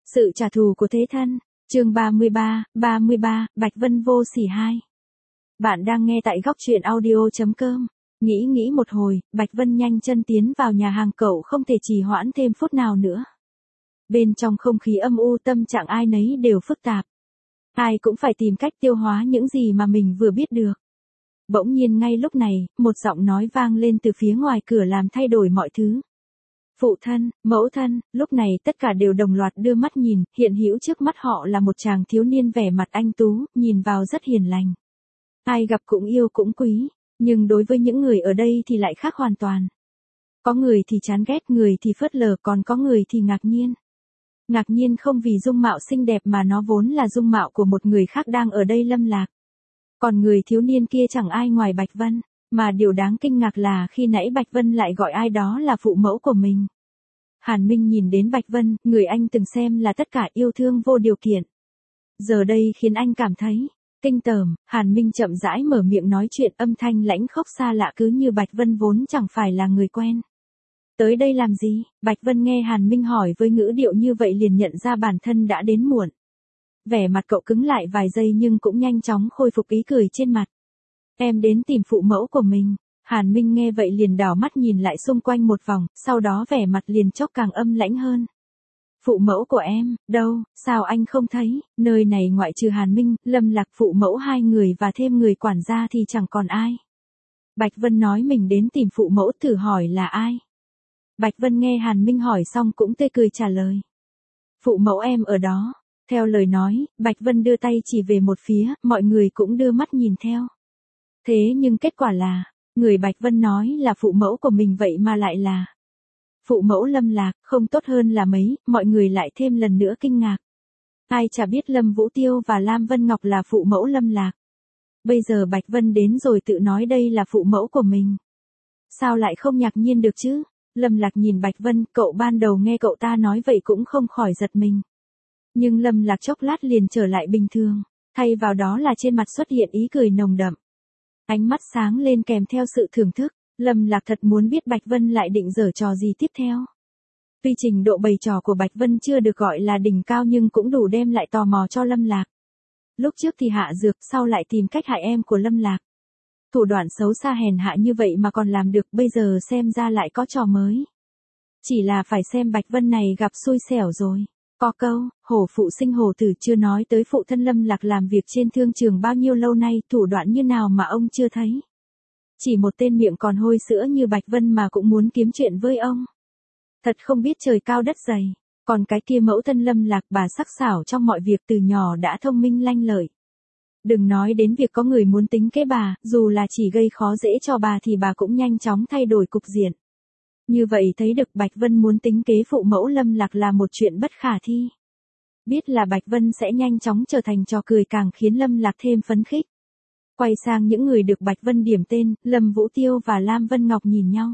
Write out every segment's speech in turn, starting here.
Sự trả thù của thế thân, chương 33, Bạch Vân vô sỉ 2. Bạn đang nghe tại góc truyện audio.com. Nghĩ một hồi, Bạch Vân nhanh chân tiến vào nhà hàng, cậu không thể trì hoãn thêm phút nào nữa. Bên trong không khí âm u, tâm trạng ai nấy đều phức tạp. Ai cũng phải tìm cách tiêu hóa những gì mà mình vừa biết được. Bỗng nhiên ngay lúc này, một giọng nói vang lên từ phía ngoài cửa làm thay đổi mọi thứ. Phụ thân, mẫu thân, lúc này tất cả đều đồng loạt đưa mắt nhìn, hiện hữu trước mắt họ là một chàng thiếu niên vẻ mặt anh tú, nhìn vào rất hiền lành. Ai gặp cũng yêu cũng quý, nhưng đối với những người ở đây thì lại khác hoàn toàn. Có người thì chán ghét, người thì phớt lờ, còn có người thì ngạc nhiên. Ngạc nhiên không vì dung mạo xinh đẹp mà nó vốn là dung mạo của một người khác đang ở đây lâm lạc. Còn người thiếu niên kia chẳng ai ngoài Bạch Vân, mà điều đáng kinh ngạc là khi nãy Bạch Vân lại gọi ai đó là phụ mẫu của mình. Hàn Minh nhìn đến Bạch Vân, người anh từng xem là tất cả, yêu thương vô điều kiện. Giờ đây khiến anh cảm thấy kinh tởm. Hàn Minh chậm rãi mở miệng nói chuyện, âm thanh lãnh khốc xa lạ, cứ như Bạch Vân vốn chẳng phải là người quen. Tới đây làm gì? Bạch Vân nghe Hàn Minh hỏi với ngữ điệu như vậy liền nhận ra bản thân đã đến muộn. Vẻ mặt cậu cứng lại vài giây nhưng cũng nhanh chóng khôi phục ý cười trên mặt. Em đến tìm phụ mẫu của mình. Hàn Minh nghe vậy liền đảo mắt nhìn lại xung quanh một vòng, sau đó vẻ mặt liền chốc càng âm lãnh hơn. Phụ mẫu của em, đâu, sao anh không thấy, nơi này ngoại trừ Hàn Minh, Lâm Lạc, phụ mẫu hai người và thêm người quản gia thì chẳng còn ai. Bạch Vân nói mình đến tìm phụ mẫu, thử hỏi là ai. Bạch Vân nghe Hàn Minh hỏi xong cũng tươi cười trả lời. Phụ mẫu em ở đó. Theo lời nói, Bạch Vân đưa tay chỉ về một phía, mọi người cũng đưa mắt nhìn theo. Thế nhưng kết quả là, người Bạch Vân nói là phụ mẫu của mình vậy mà lại là phụ mẫu Lâm Lạc, không tốt hơn là mấy, mọi người lại thêm lần nữa kinh ngạc. Ai chả biết Lâm Vũ Tiêu và Lam Vân Ngọc là phụ mẫu Lâm Lạc. Bây giờ Bạch Vân đến rồi tự nói đây là phụ mẫu của mình. Sao lại không ngạc nhiên được chứ? Lâm Lạc nhìn Bạch Vân, cậu ban đầu nghe cậu ta nói vậy cũng không khỏi giật mình. Nhưng Lâm Lạc chốc lát liền trở lại bình thường, thay vào đó là trên mặt xuất hiện ý cười nồng đậm. Ánh mắt sáng lên kèm theo sự thưởng thức, Lâm Lạc thật muốn biết Bạch Vân lại định giở trò gì tiếp theo. Tuy trình độ bày trò của Bạch Vân chưa được gọi là đỉnh cao nhưng cũng đủ đem lại tò mò cho Lâm Lạc. Lúc trước thì hạ dược, sau lại tìm cách hại em của Lâm Lạc. Thủ đoạn xấu xa hèn hạ như vậy mà còn làm được, bây giờ xem ra lại có trò mới. Chỉ là phải xem Bạch Vân này gặp xui xẻo rồi. Có câu, hổ phụ sinh hổ tử, chưa nói tới phụ thân Lâm Lạc làm việc trên thương trường bao nhiêu lâu nay, thủ đoạn như nào mà ông chưa thấy. Chỉ một tên miệng còn hôi sữa như Bạch Vân mà cũng muốn kiếm chuyện với ông. Thật không biết trời cao đất dày. Còn cái kia mẫu thân Lâm Lạc, bà sắc sảo trong mọi việc, từ nhỏ đã thông minh lanh lợi. Đừng nói đến việc có người muốn tính kế bà, dù là chỉ gây khó dễ cho bà thì bà cũng nhanh chóng thay đổi cục diện. Như vậy thấy được Bạch Vân muốn tính kế phụ mẫu Lâm Lạc là một chuyện bất khả thi. Biết là Bạch Vân sẽ nhanh chóng trở thành trò cười càng khiến Lâm Lạc thêm phấn khích. Quay sang những người được Bạch Vân điểm tên, Lâm Vũ Tiêu và Lam Vân Ngọc nhìn nhau.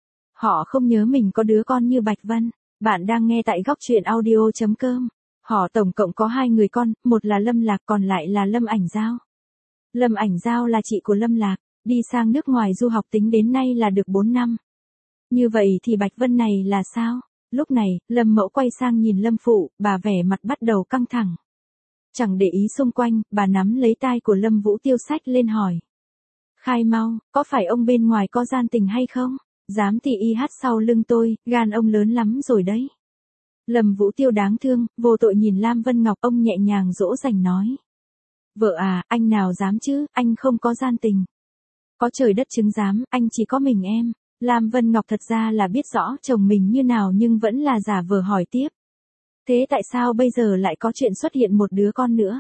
Họ không nhớ mình có đứa con như Bạch Vân. Bạn đang nghe tại góc truyện audio.com. Họ tổng cộng có 2 người con, một là Lâm Lạc còn lại là Lâm Ảnh Giao. Lâm Ảnh Giao là chị của Lâm Lạc, đi sang nước ngoài du học tính đến nay là được 4 năm. Như vậy thì Bạch Vân này là sao? Lúc này, Lâm Mẫu quay sang nhìn Lâm Phụ, bà vẻ mặt bắt đầu căng thẳng. Chẳng để ý xung quanh, bà nắm lấy tai của Lâm Vũ Tiêu xách lên hỏi. Khai mau, có phải ông bên ngoài có gian tình hay không? Dám thì y hát sau lưng tôi, gan ông lớn lắm rồi đấy. Lâm Vũ Tiêu đáng thương, vô tội nhìn Lam Vân Ngọc, ông nhẹ nhàng dỗ dành nói. Vợ à, anh nào dám chứ, anh không có gian tình. Có trời đất chứng giám, anh chỉ có mình em. Lam Vân Ngọc thật ra là biết rõ chồng mình như nào nhưng vẫn là giả vờ hỏi tiếp. Thế tại sao bây giờ lại có chuyện xuất hiện một đứa con nữa?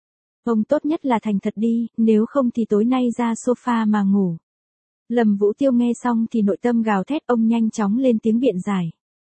Ông tốt nhất là thành thật đi, nếu không thì tối nay ra sofa mà ngủ. Lâm Vũ Tiêu nghe xong thì nội tâm gào thét, ông nhanh chóng lên tiếng biện giải.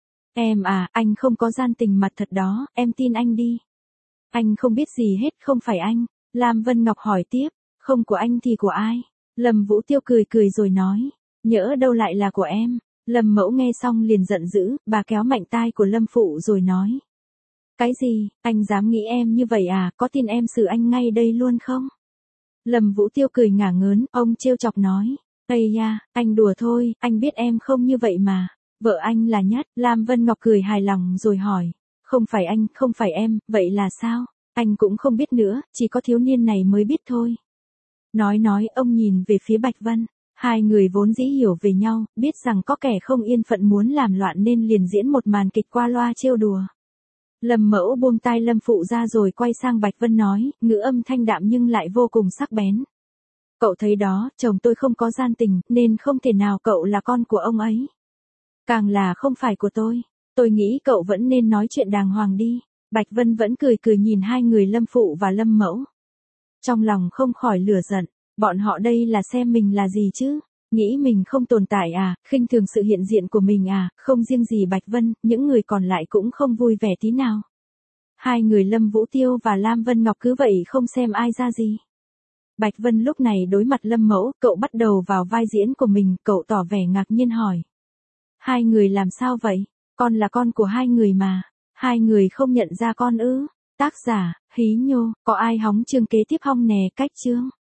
Em à, anh không có gian tình mặt thật đó, em tin anh đi. Anh không biết gì hết, không phải anh. Lam Vân Ngọc hỏi tiếp, không của anh thì của ai? Lâm Vũ Tiêu cười cười rồi nói, nhỡ đâu lại là của em. Lâm Mẫu nghe xong liền giận dữ, bà kéo mạnh tai của Lâm Phụ rồi nói. Cái gì, anh dám nghĩ em như vậy à, có tin em xử anh ngay đây luôn không? Lâm Vũ Tiêu cười ngả ngớn, ông trêu chọc nói. Ây da, anh đùa thôi, anh biết em không như vậy mà. Vợ anh là nhất. Lam Vân Ngọc cười hài lòng rồi hỏi. không phải anh, không phải em, vậy là sao? Anh cũng không biết nữa, chỉ có thiếu niên này mới biết thôi. Nói, ông nhìn về phía Bạch Vân. Hai người vốn dĩ hiểu về nhau, biết rằng có kẻ không yên phận muốn làm loạn nên liền diễn một màn kịch qua loa trêu đùa. Lâm Mẫu buông tai Lâm Phụ ra rồi quay sang Bạch Vân nói, ngữ âm thanh đạm nhưng lại vô cùng sắc bén. Cậu thấy đó, chồng tôi không có gian tình, nên không thể nào cậu là con của ông ấy. Càng là không phải của tôi nghĩ cậu vẫn nên nói chuyện đàng hoàng đi. Bạch Vân vẫn cười nhìn hai người Lâm Phụ và Lâm Mẫu. Trong lòng không khỏi lửa giận, bọn họ đây là xem mình là gì chứ? Nghĩ mình không tồn tại à, khinh thường sự hiện diện của mình à, không riêng gì Bạch Vân, những người còn lại cũng không vui vẻ tí nào. Hai người Lâm Vũ Tiêu và Lam Vân Ngọc cứ vậy không xem ai ra gì. Bạch Vân lúc này đối mặt Lâm Mẫu, cậu bắt đầu vào vai diễn của mình, cậu tỏ vẻ ngạc nhiên hỏi. Hai người làm sao vậy? Con là con của hai người mà. Hai người không nhận ra con ư? Tác giả, Hí Nhô, có ai hóng chương kế tiếp không nè? Cách chương.